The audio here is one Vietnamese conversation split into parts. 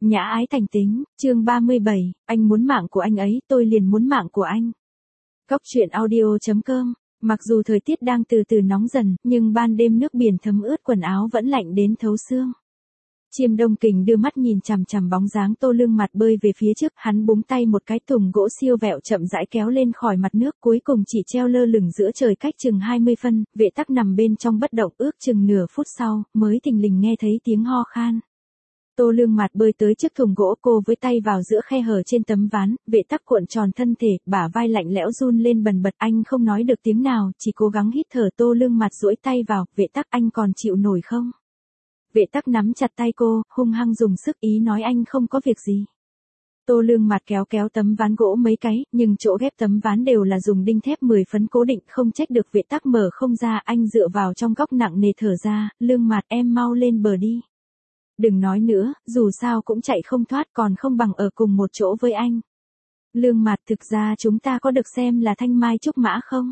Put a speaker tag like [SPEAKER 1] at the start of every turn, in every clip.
[SPEAKER 1] Nhã ái thành tính, chương 37, anh muốn mạng của anh ấy, tôi liền muốn mạng của anh. Góc truyện audio.com. Mặc dù thời tiết đang từ từ nóng dần, nhưng ban đêm nước biển thấm ướt quần áo vẫn lạnh đến thấu xương. Chiêm Đông Kình đưa mắt nhìn chằm chằm bóng dáng Tô Lương Mặt bơi về phía trước, hắn búng tay một cái thùng gỗ siêu vẹo chậm rãi kéo lên khỏi mặt nước, cuối cùng chỉ treo lơ lửng giữa trời cách chừng 20 phân, Vệ Tắc nằm bên trong bất động, ước chừng nửa phút sau, mới thình lình nghe thấy tiếng ho khan. Tô Lương Mặt bơi tới trước thùng gỗ, cô với tay vào giữa khe hở trên tấm ván, Vệ Tắc cuộn tròn thân thể, bả vai lạnh lẽo run lên bần bật, anh không nói được tiếng nào, chỉ cố gắng hít thở. Tô Lương Mặt duỗi tay vào, Vệ Tắc anh còn chịu nổi không? Vệ Tắc nắm chặt tay cô, hung hăng dùng sức, ý nói anh không có việc gì. Tô Lương Mặt kéo tấm ván gỗ mấy cái, nhưng chỗ ghép tấm ván đều là dùng đinh thép 10 phấn cố định, không trách được Vệ Tắc mở không ra. Anh dựa vào trong góc nặng nề thở ra, Lương Mặt em mau lên bờ đi. Đừng nói nữa, dù sao cũng chạy không thoát, còn không bằng ở cùng một chỗ với anh. Lương Mặt thực ra chúng ta có được xem là thanh mai trúc mã không?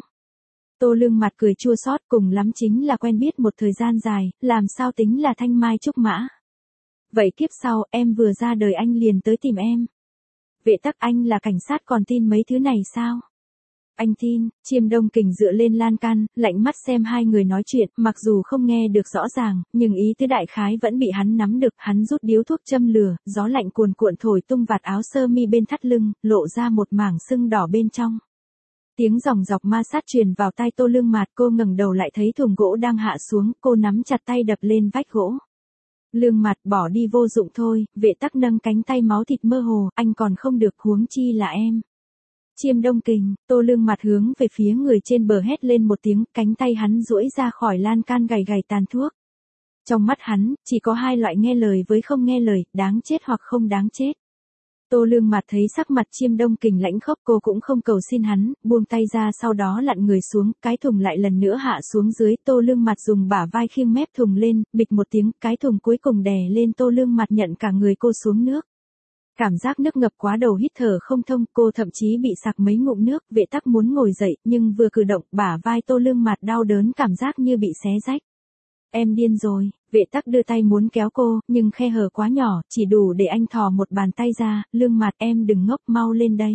[SPEAKER 1] Tô Lương Mặt cười chua xót, cùng lắm chính là quen biết một thời gian dài, làm sao tính là thanh mai trúc mã. Vậy kiếp sau, em vừa ra đời anh liền tới tìm em. Vệ Tắc anh là cảnh sát còn tin mấy thứ này sao? Anh tin. Chiêm Đông Kình dựa lên lan can, lạnh mắt xem hai người nói chuyện, mặc dù không nghe được rõ ràng, nhưng ý tứ đại khái vẫn bị hắn nắm được. Hắn rút điếu thuốc châm lửa, gió lạnh cuồn cuộn thổi tung vạt áo sơ mi bên thắt lưng, lộ ra một mảng sưng đỏ bên trong. Tiếng dòng dọc ma sát truyền vào tai Tô Lương Mặt, cô ngẩng đầu lại thấy thùng gỗ đang hạ xuống, cô nắm chặt tay đập lên vách gỗ. Lương Mặt bỏ đi vô dụng thôi. Vệ Tắc nâng cánh tay máu thịt mơ hồ, anh còn không được, huống chi là em. Chiêm Đông Kình. Tô Lương Mặt hướng về phía người trên bờ hét lên một tiếng, cánh tay hắn duỗi ra khỏi lan can gầy tàn thuốc. Trong mắt hắn, chỉ có hai loại: nghe lời với không nghe lời, đáng chết hoặc không đáng chết. Tô Lương Mặt thấy sắc mặt Chiêm Đông Kình lãnh khốc, cô cũng không cầu xin hắn, buông tay ra, sau đó lặn người xuống, cái thùng lại lần nữa hạ xuống dưới. Tô Lương Mặt dùng bả vai khiêng mép thùng lên, bịch một tiếng, cái thùng cuối cùng đè lên. Tô Lương Mặt nhận cả người cô xuống nước. Cảm giác nước ngập quá đầu, hít thở không thông, cô thậm chí bị sặc mấy ngụm nước. Vệ Tắc muốn ngồi dậy, nhưng vừa cử động, bả vai Tô Lương Mặt đau đớn, cảm giác như bị xé rách. Em điên rồi. Vệ Tắc đưa tay muốn kéo cô, nhưng khe hở quá nhỏ, chỉ đủ để anh thò một bàn tay ra. Lương Mặt em đừng ngốc, mau lên đây.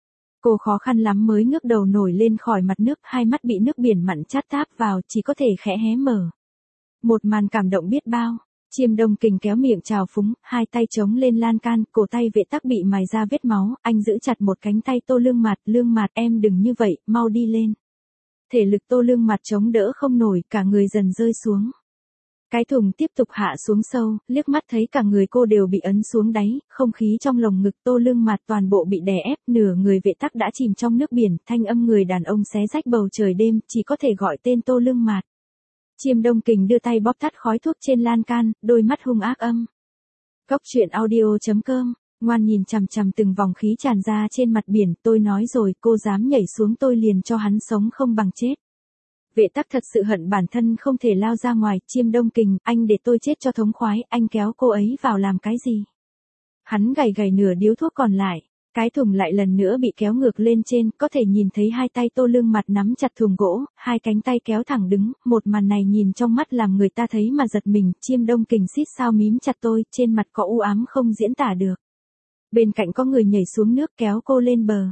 [SPEAKER 1] Cô khó khăn lắm mới ngước đầu nổi lên khỏi mặt nước, hai mắt bị nước biển mặn chát táp vào, chỉ có thể khẽ hé mở. Một màn cảm động biết bao. Chiêm Đông Kình kéo miệng trào phúng, hai tay chống lên lan can, cổ tay Vệ Tắc bị mài ra vết máu, anh giữ chặt một cánh tay Tô Lương Mặt. Lương Mặt em đừng như vậy, mau đi lên. Thể lực Tô Lương Mặt chống đỡ không nổi, cả người dần rơi xuống. Cái thùng tiếp tục hạ xuống sâu, liếc mắt thấy cả người cô đều bị ấn xuống đáy, không khí trong lồng ngực Tô Lương Mặt toàn bộ bị đè ép, nửa người Vệ Tắc đã chìm trong nước biển, thanh âm người đàn ông xé rách bầu trời đêm, chỉ có thể gọi tên Tô Lương Mặt. Chiêm Đông Kình đưa tay bóp tắt khói thuốc trên lan can, đôi mắt hung ác âm. Góc truyện audio.com. Ngoan nhìn chằm chằm từng vòng khí tràn ra trên mặt biển, tôi nói rồi, cô dám nhảy xuống tôi liền cho hắn sống không bằng chết. Vệ Tắc thật sự hận bản thân không thể lao ra ngoài. Chiêm Đông Kình, anh để tôi chết cho thống khoái, anh kéo cô ấy vào làm cái gì? Hắn gầy nửa điếu thuốc còn lại. Cái thùng lại lần nữa bị kéo ngược lên trên, có thể nhìn thấy hai tay Tô Lương Mặt nắm chặt thùng gỗ, hai cánh tay kéo thẳng đứng, một màn này nhìn trong mắt làm người ta thấy mà giật mình. Chiêm Đông Kình xít sao mím chặt tôi, trên mặt có u ám không diễn tả được. Bên cạnh có người nhảy xuống nước kéo cô lên bờ.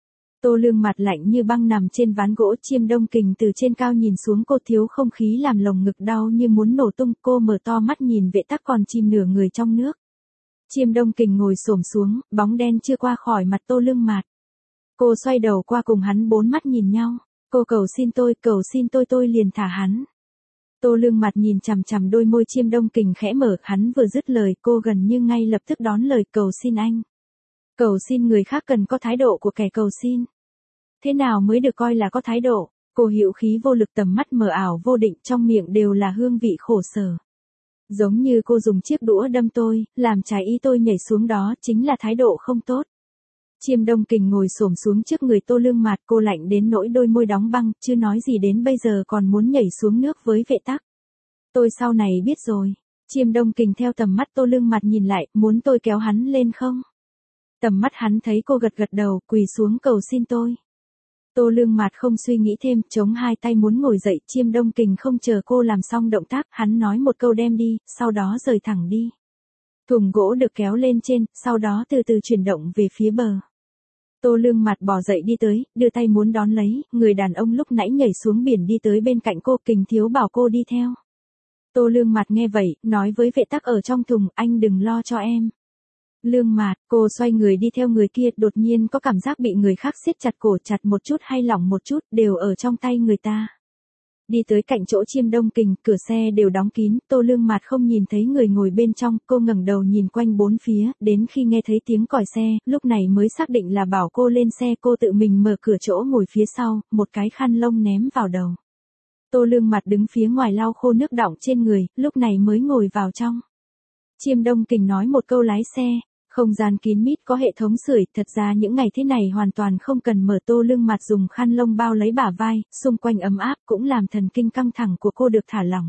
[SPEAKER 1] Tô Lương Mặt lạnh như băng nằm trên ván gỗ, Chiêm Đông Kình từ trên cao nhìn xuống cô, thiếu không khí làm lồng ngực đau như muốn nổ tung. Cô mở to mắt nhìn Vệ Tắc còn chìm nửa người trong nước. Chiêm Đông Kình ngồi xổm xuống, bóng đen chưa qua khỏi mặt Tô Lương Mặt. Cô xoay đầu qua cùng hắn, bốn mắt nhìn nhau. Cô cầu xin tôi liền thả hắn. Tô Lương Mặt nhìn chằm chằm đôi môi Chiêm Đông Kình khẽ mở, hắn vừa dứt lời, cô gần như ngay lập tức đón lời, cầu xin anh. Cầu xin người khác cần có thái độ của kẻ cầu xin. Thế nào mới được coi là có thái độ? Cô hữu khí vô lực, tầm mắt mờ ảo vô định, trong miệng đều là hương vị khổ sở. Giống như cô dùng chiếc đũa đâm tôi, làm trái ý tôi nhảy xuống, đó chính là thái độ không tốt. Chiêm Đông Kình ngồi xổm xuống trước người Tô Lương Mặt, cô lạnh đến nỗi đôi môi đóng băng, chưa nói gì đến bây giờ còn muốn nhảy xuống nước với Vệ Tắc. Tôi sau này biết rồi. Chiêm Đông Kình theo tầm mắt Tô Lương Mặt nhìn lại, muốn tôi kéo hắn lên không? Tầm mắt hắn thấy cô gật đầu, quỳ xuống cầu xin tôi. Tô Lương Mặt không suy nghĩ thêm, chống hai tay muốn ngồi dậy. Chiêm Đông Kình không chờ cô làm xong động tác, hắn nói một câu đem đi, sau đó rời thẳng đi. Thùng gỗ được kéo lên trên, sau đó từ từ chuyển động về phía bờ. Tô Lương Mặt bò dậy đi tới, đưa tay muốn đón lấy, người đàn ông lúc nãy nhảy xuống biển đi tới bên cạnh cô, Kình Thiếu bảo cô đi theo. Tô Lương Mặt nghe vậy, nói với vệ tắc ở trong thùng, anh đừng lo cho em. Lương Mạt, cô xoay người đi theo người kia, đột nhiên có cảm giác bị người khác siết chặt cổ, chặt một chút hay lỏng một chút, đều ở trong tay người ta. Đi tới cạnh chỗ Chiêm Đông Kình, cửa xe đều đóng kín, Tô Lương Mạt không nhìn thấy người ngồi bên trong, cô ngẩng đầu nhìn quanh bốn phía, đến khi nghe thấy tiếng còi xe, lúc này mới xác định là bảo cô lên xe, cô tự mình mở cửa chỗ ngồi phía sau, một cái khăn lông ném vào đầu. Tô Lương Mạt đứng phía ngoài lau khô nước đọng trên người, lúc này mới ngồi vào trong. Chiêm Đông Kình nói một câu lái xe. Không gian kín mít có hệ thống sưởi, thật ra những ngày thế này hoàn toàn không cần mở. Tô Lương Mặt dùng khăn lông bao lấy bả vai, xung quanh ấm áp cũng làm thần kinh căng thẳng của cô được thả lỏng.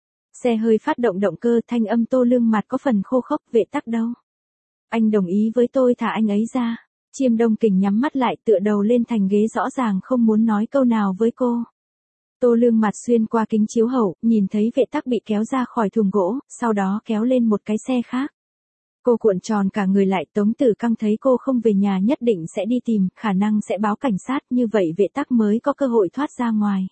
[SPEAKER 1] Xe hơi phát động động cơ, thanh âm Tô Lương Mặt có phần khô khốc. Vệ tắc đâu? Anh đồng ý với tôi thả anh ấy ra. Chiêm Đông Kình nhắm mắt lại, tựa đầu lên thành ghế, rõ ràng không muốn nói câu nào với cô. Tô Lương Mặt xuyên qua kính chiếu hậu, nhìn thấy vệ tắc bị kéo ra khỏi thùng gỗ, sau đó kéo lên một cái xe khác. Cô cuộn tròn cả người lại, Tống Tử Căng thấy cô không về nhà nhất định sẽ đi tìm, khả năng sẽ báo cảnh sát, như vậy vệ tắc mới có cơ hội thoát ra ngoài.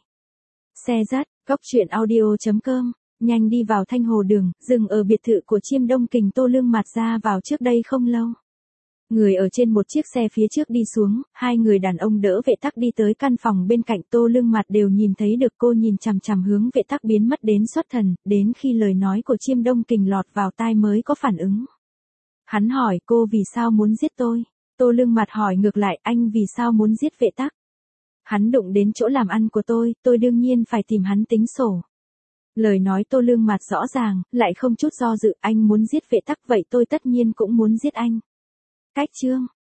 [SPEAKER 1] Xe dắt, góc truyện audio.com, nhanh đi vào Thanh Hồ Đường, dừng ở biệt thự của Chiêm Đông Kình. Tô Lương Mặt ra vào trước đây không lâu. Người ở trên một chiếc xe phía trước đi xuống, hai người đàn ông đỡ vệ tắc đi tới căn phòng bên cạnh. Tô Lương Mặt đều nhìn thấy được, cô nhìn chằm chằm hướng vệ tắc biến mất đến xuất thần, đến khi lời nói của Chiêm Đông Kình lọt vào tai mới có phản ứng. Hắn hỏi cô vì sao muốn giết tôi. Tô Lương Mặt hỏi ngược lại, anh vì sao muốn giết vệ tắc. Hắn đụng đến chỗ làm ăn của tôi đương nhiên phải tìm hắn tính sổ. Lời nói Tô Lương Mặt rõ ràng, lại không chút do dự, anh muốn giết vệ tắc vậy tôi tất nhiên cũng muốn giết anh. Cách chương